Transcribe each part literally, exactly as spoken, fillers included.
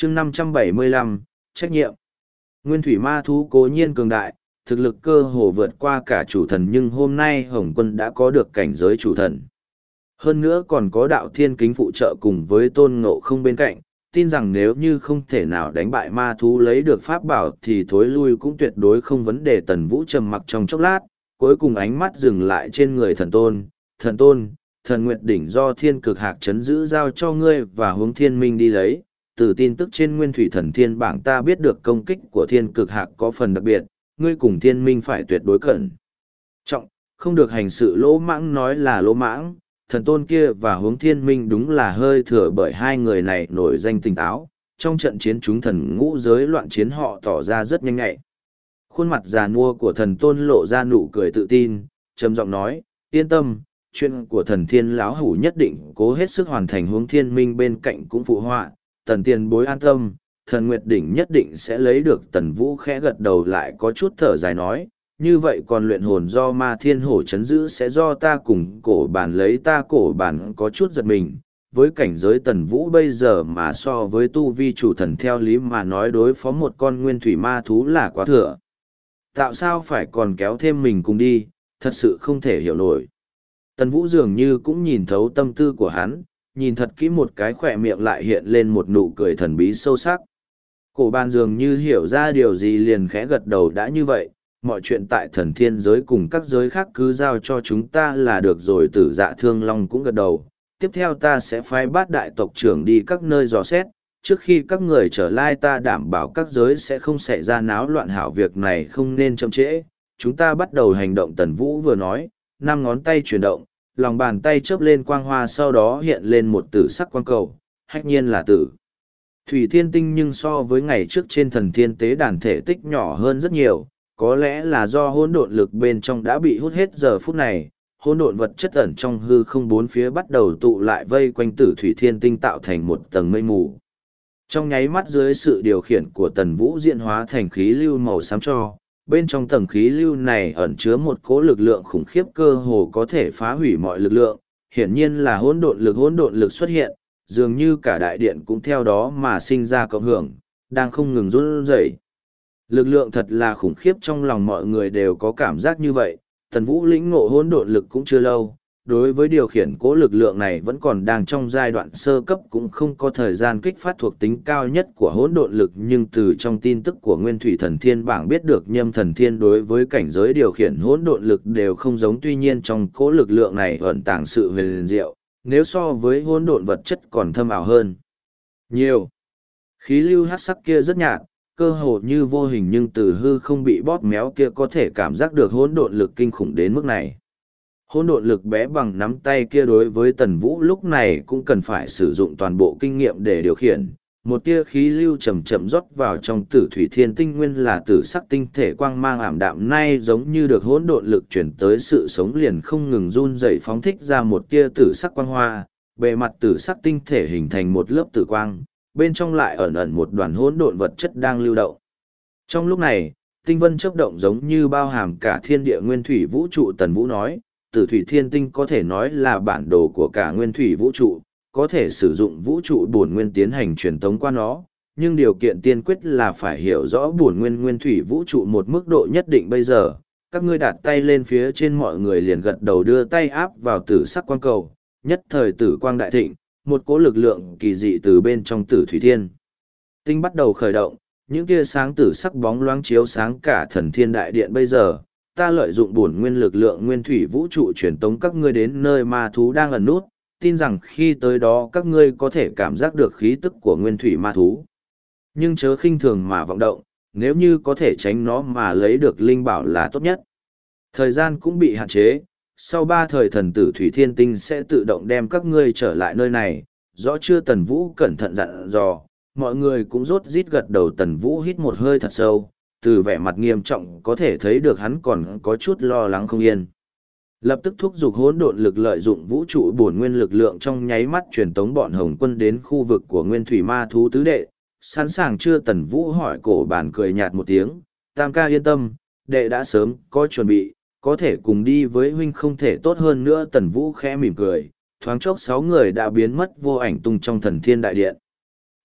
chương năm trăm bảy mươi lăm, trách nhiệm. Nguyên thủy ma thú cố nhiên cường đại, thực lực cơ hồ vượt qua cả chủ thần, nhưng hôm nay Hồng Quân đã có được cảnh giới chủ thần. Hơn nữa còn có đạo thiên kính phụ trợ cùng với tôn ngộ không bên cạnh, tin rằng nếu như không thể nào đánh bại ma thú lấy được pháp bảo thì thối lui cũng tuyệt đối không vấn đề. Tần Vũ trầm mặc trong chốc lát, cuối cùng ánh mắt dừng lại trên người thần tôn. Thần tôn, thần nguyệt đỉnh do thiên cực hạc chấn giữ giao cho ngươi và hướng thiên minh đi lấy. Từ tin tức trên nguyên thủy thần thiên bảng ta biết được công kích của thiên cực hạc có phần đặc biệt, ngươi cùng thiên minh phải tuyệt đối cẩn trọng, không được hành sự lỗ mãng. Nói là lỗ mãng, thần tôn kia và hướng thiên minh đúng là hơi thừa, bởi hai người này nổi danh tỉnh táo, trong trận chiến chúng thần ngũ giới loạn chiến họ tỏ ra rất nhanh nhạy. Khuôn mặt già nua của thần tôn lộ ra nụ cười tự tin, trầm giọng nói, yên tâm, chuyện của thần thiên lão hủ nhất định cố hết sức hoàn thành. Hướng thiên minh bên cạnh cũng phụ họa, tần tiền bối an tâm, thần nguyệt đỉnh nhất định sẽ lấy được. Tần Vũ khẽ gật đầu, lại có chút thở dài nói, như vậy còn luyện hồn do ma thiên hổ chấn giữ sẽ do ta cùng cổ bản lấy. Ta cổ bản có chút giật mình, với cảnh giới Tần Vũ bây giờ mà so với tu vi chủ thần theo lý mà nói đối phó một con nguyên thủy ma thú là quá thừa. Tạo sao phải còn kéo thêm mình cùng đi, thật sự không thể hiểu nổi. Tần Vũ dường như cũng nhìn thấu tâm tư của hắn, nhìn thật kỹ một cái, khỏe miệng lại hiện lên một nụ cười thần bí sâu sắc. Cổ bàn dường như hiểu ra điều gì liền khẽ gật đầu, đã như vậy, mọi chuyện tại thần thiên giới cùng các giới khác cứ giao cho chúng ta là được rồi. Tử Dạ Thương Long cũng gật đầu, tiếp theo ta sẽ phái bát đại tộc trưởng đi các nơi dò xét, trước khi các người trở lại ta đảm bảo các giới sẽ không xảy ra náo loạn. Hảo, việc này không nên chậm trễ, chúng ta bắt đầu hành động. Tần Vũ vừa nói, năm ngón tay chuyển động, lòng bàn tay chớp lên quang hoa, sau đó hiện lên một tử sắc quang cầu, hách nhiên là tử thủy thiên tinh, nhưng so với ngày trước trên thần thiên tế đàn thể tích nhỏ hơn rất nhiều. Có lẽ là do hỗn độn lực bên trong đã bị hút hết. Giờ phút này, hỗn độn vật chất ẩn trong hư không bốn phía bắt đầu tụ lại vây quanh tử thủy thiên tinh, tạo thành một tầng mây mù. Trong nháy mắt, dưới sự điều khiển của Tần Vũ, diễn hóa thành khí lưu màu xám tro. Bên trong tầng khí lưu này ẩn chứa một cỗ lực lượng khủng khiếp, cơ hồ có thể phá hủy mọi lực lượng. Hiển nhiên là hỗn độn lực. Hỗn độn lực xuất hiện, dường như cả đại điện cũng theo đó mà sinh ra cộng hưởng, đang không ngừng run rẩy. Lực lượng thật là khủng khiếp, trong lòng mọi người đều có cảm giác như vậy. Tần Vũ lĩnh ngộ hỗn độn lực cũng chưa lâu, đối với điều khiển cố lực lượng này vẫn còn đang trong giai đoạn sơ cấp, cũng không có thời gian kích phát thuộc tính cao nhất của hỗn độn lực. Nhưng từ trong tin tức của Nguyên Thủy Thần Thiên bảng biết được Nhâm Thần Thiên đối với cảnh giới điều khiển hỗn độn lực đều không giống. Tuy nhiên trong cố lực lượng này ẩn tàng sự huyền diệu, nếu so với hỗn độn vật chất còn thâm ảo hơn nhiều. Khí lưu hắc sắc kia rất nhạt, cơ hồ như vô hình, nhưng từ hư không bị bóp méo kia có thể cảm giác được hỗn độn lực kinh khủng đến mức này. Hỗn độn lực bé bằng nắm tay kia đối với Tần Vũ lúc này cũng cần phải sử dụng toàn bộ kinh nghiệm để điều khiển. Một tia khí lưu chậm chậm rót vào trong tử thủy thiên tinh, nguyên là tử sắc tinh thể quang mang ảm đạm, nay giống như được hỗn độn lực chuyển tới sự sống, liền không ngừng run rẩy phóng thích ra một tia tử sắc quang hoa. Bề mặt tử sắc tinh thể hình thành một lớp tử quang, bên trong lại ẩn ẩn một đoàn hỗn độn vật chất đang lưu động. Trong lúc này, tinh vân chớp động giống như bao hàm cả thiên địa nguyên thủy vũ trụ. Tần Vũ nói, tử thủy thiên tinh có thể nói là bản đồ của cả nguyên thủy vũ trụ, có thể sử dụng vũ trụ bổn nguyên tiến hành truyền tống qua nó, nhưng điều kiện tiên quyết là phải hiểu rõ bổn nguyên nguyên thủy vũ trụ một mức độ nhất định. Bây giờ, các ngươi đặt tay lên phía trên, mọi người liền gật đầu đưa tay áp vào tử sắc quang cầu, nhất thời tử quang đại thịnh, một cỗ lực lượng kỳ dị từ bên trong tử thủy thiên tinh bắt đầu khởi động, những tia sáng tử sắc bóng loáng chiếu sáng cả thần thiên đại điện. Bây giờ, ta lợi dụng bổn nguyên lực lượng nguyên thủy vũ trụ truyền tống các ngươi đến nơi ma thú đang ẩn nút, tin rằng khi tới đó các ngươi có thể cảm giác được khí tức của nguyên thủy ma thú. Nhưng chớ khinh thường mà vọng động, nếu như có thể tránh nó mà lấy được linh bảo là tốt nhất. Thời gian cũng bị hạn chế, sau ba thời thần tử thủy thiên tinh sẽ tự động đem các ngươi trở lại nơi này, rõ chưa? Tần Vũ cẩn thận dặn dò, mọi người cũng rốt rít gật đầu. Tần Vũ hít một hơi thật sâu, từ vẻ mặt nghiêm trọng có thể thấy được hắn còn có chút lo lắng không yên. Lập tức thúc giục hỗn độn lực, lợi dụng vũ trụ bổn nguyên lực lượng trong nháy mắt truyền tống bọn Hồng Quân đến khu vực của nguyên thủy ma thú tứ đệ. Sẵn sàng chưa? Tần Vũ hỏi. Cổ bản cười nhạt một tiếng, tam ca yên tâm, đệ đã sớm có chuẩn bị, có thể cùng đi với huynh không thể tốt hơn nữa. Tần Vũ khẽ mỉm cười, thoáng chốc sáu người đã biến mất vô ảnh tung trong thần thiên đại điện.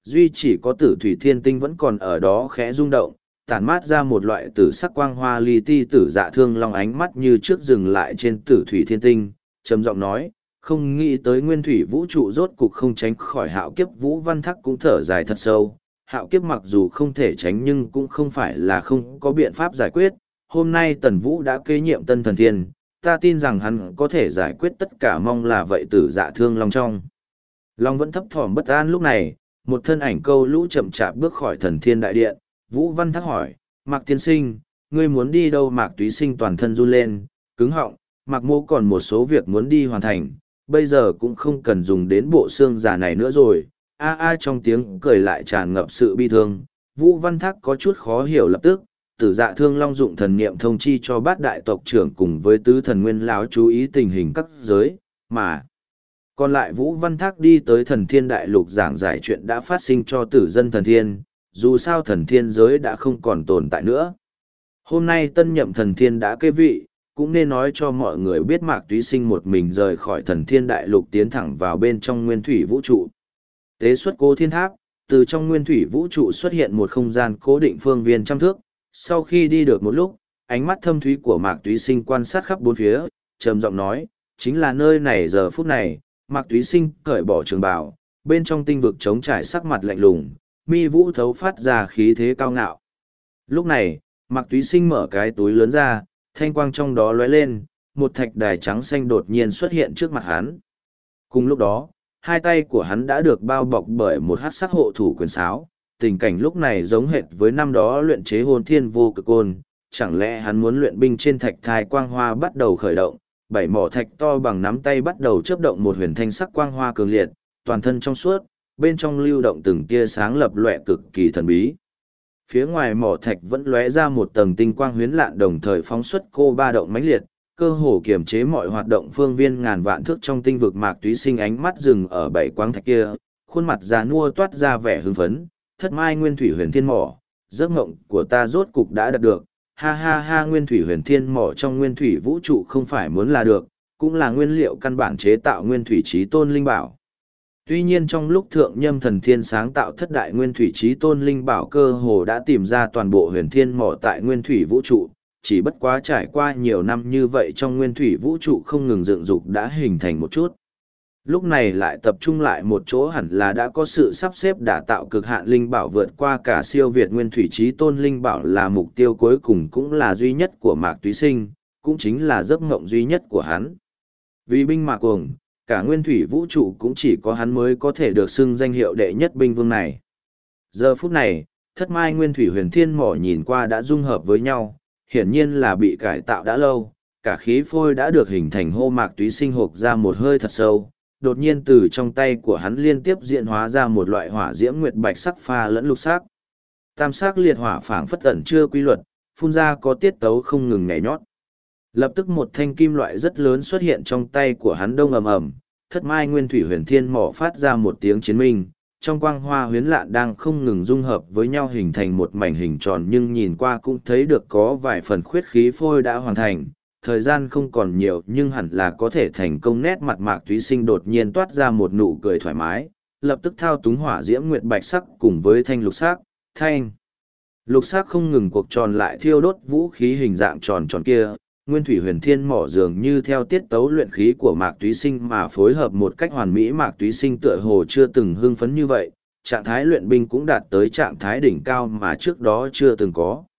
Duy chỉ có tử thủy thiên tinh vẫn còn ở đó khẽ rung động, tản mát ra một loại tử sắc quang hoa li ti tử dạ thương long ánh mắt như trước dừng lại trên tử thủy thiên tinh, trầm giọng nói, không nghĩ tới nguyên thủy vũ trụ rốt cục không tránh khỏi hạo kiếp. Vũ Văn Thắc cũng thở dài thật sâu, hạo kiếp mặc dù không thể tránh nhưng cũng không phải là không có biện pháp giải quyết. Hôm nay Tần Vũ đã kế nhiệm Tân Thần Thiên, ta tin rằng hắn có thể giải quyết tất cả, mong là vậy. Tử dạ thương long trong long vẫn thấp thỏm bất an. Lúc này một thân ảnh câu lũ chậm chạp bước khỏi Thần Thiên đại điện. Vũ Văn Thắc hỏi, Mạc tiên sinh, ngươi muốn đi đâu? Mạc Túy Sinh toàn thân run lên, cứng họng, Mạc mô còn một số việc muốn đi hoàn thành, bây giờ cũng không cần dùng đến bộ xương già này nữa rồi. A a trong tiếng cười lại tràn ngập sự bi thương. Vũ Văn Thác có chút khó hiểu. Lập tức Tử dạ thương long dụng thần niệm thông chi cho bát đại tộc trưởng cùng với tứ thần nguyên lão chú ý tình hình các giới, mà còn lại Vũ Văn Thác đi tới Thần Thiên đại lục giảng giải chuyện đã phát sinh cho tử dân Thần Thiên. Dù sao Thần Thiên giới đã không còn tồn tại nữa. Hôm nay tân nhậm Thần Thiên đã kế vị, cũng nên nói cho mọi người biết Mạc Túy Sinh một mình rời khỏi Thần Thiên đại lục tiến thẳng vào bên trong nguyên thủy vũ trụ. Tế xuất Cố Thiên Tháp, từ trong nguyên thủy vũ trụ xuất hiện một không gian cố định phương viên trăm thước. Sau khi đi được một lúc, ánh mắt thâm thúy của Mạc Túy Sinh quan sát khắp bốn phía, trầm giọng nói, chính là nơi này. Giờ phút này, Mạc Túy Sinh cởi bỏ trường bào, bên trong tinh vực trống trải, sắc mặt lạnh lùng, mi vũ thấu phát ra khí thế cao ngạo. Lúc này, Mạc Túy Sinh mở cái túi lớn ra, thanh quang trong đó lóe lên, một thạch đài trắng xanh đột nhiên xuất hiện trước mặt hắn. Cùng lúc đó, hai tay của hắn đã được bao bọc bởi một hắc sắc hộ thủ quyền sáo. Tình cảnh lúc này giống hệt với năm đó luyện chế hồn thiên vô cực côn. Chẳng lẽ hắn muốn luyện binh? Trên thạch thai quang hoa bắt đầu khởi động, bảy mỏ thạch to bằng nắm tay bắt đầu chớp động một huyền thanh sắc quang hoa cường liệt, toàn thân trong suốt, bên trong lưu động từng tia sáng lập lòe cực kỳ thần bí. Phía ngoài mỏ thạch vẫn lóe ra một tầng tinh quang huyến lạn, đồng thời phóng xuất cô ba động mãnh liệt, cơ hồ kiềm chế mọi hoạt động phương viên ngàn vạn thước trong tinh vực. Mạc Túy Sinh ánh mắt dừng ở bảy quang thạch kia, khuôn mặt già nua toát ra vẻ hưng phấn. Thất mai nguyên thủy huyền thiên mỏ, giấc mộng của ta rốt cục đã đạt được. Ha ha ha, nguyên thủy huyền thiên mỏ trong nguyên thủy vũ trụ không phải muốn là được, cũng là nguyên liệu căn bản chế tạo nguyên thủy chí tôn linh bảo. Tuy nhiên trong lúc thượng nhâm thần thiên sáng tạo thất đại nguyên thủy chí tôn linh bảo, cơ hồ đã tìm ra toàn bộ huyền thiên mỏ tại nguyên thủy vũ trụ, chỉ bất quá trải qua nhiều năm như vậy trong nguyên thủy vũ trụ không ngừng dựng dục đã hình thành một chút. Lúc này lại tập trung lại một chỗ, hẳn là đã có sự sắp xếp đả tạo cực hạn linh bảo vượt qua cả siêu việt nguyên thủy chí tôn linh bảo là mục tiêu cuối cùng, cũng là duy nhất của Mạc Túy Sinh, cũng chính là giấc mộng duy nhất của hắn. Vì binh mạc cuồng, cả nguyên thủy vũ trụ cũng chỉ có hắn mới có thể được xưng danh hiệu đệ nhất binh vương này. Giờ phút này, thất mai nguyên thủy huyền thiên mỏ nhìn qua đã dung hợp với nhau, hiển nhiên là bị cải tạo đã lâu, cả khí phôi đã được hình thành. Hô, Mạc Túy Sinh hộc ra một hơi thật sâu, đột nhiên từ trong tay của hắn liên tiếp diễn hóa ra một loại hỏa diễm nguyệt bạch sắc pha lẫn lục sắc. Tam sắc liệt hỏa phảng phất ẩn chưa quy luật, phun ra có tiết tấu không ngừng nhảy nhót. Lập tức một thanh kim loại rất lớn xuất hiện trong tay của hắn, đông ầm ầm, thất mai nguyên thủy huyền thiên mỏ phát ra một tiếng chiến minh, trong quang hoa huyến lạn đang không ngừng dung hợp với nhau hình thành một mảnh hình tròn, nhưng nhìn qua cũng thấy được có vài phần khuyết khí phôi đã hoàn thành. Thời gian không còn nhiều nhưng hẳn là có thể thành công. Nét mặt Mạc Túy Sinh đột nhiên toát ra một nụ cười thoải mái, lập tức thao túng hỏa diễm nguyệt bạch sắc cùng với thanh lục sắc, thanh lục sắc không ngừng cuộc tròn lại thiêu đốt vũ khí hình dạng tròn tròn kia. Nguyên thủy huyền thiên mỏ dường như theo tiết tấu luyện khí của Mạc Túy Sinh mà phối hợp một cách hoàn mỹ. Mạc Túy Sinh tựa hồ chưa từng hưng phấn như vậy, trạng thái luyện binh cũng đạt tới trạng thái đỉnh cao mà trước đó chưa từng có.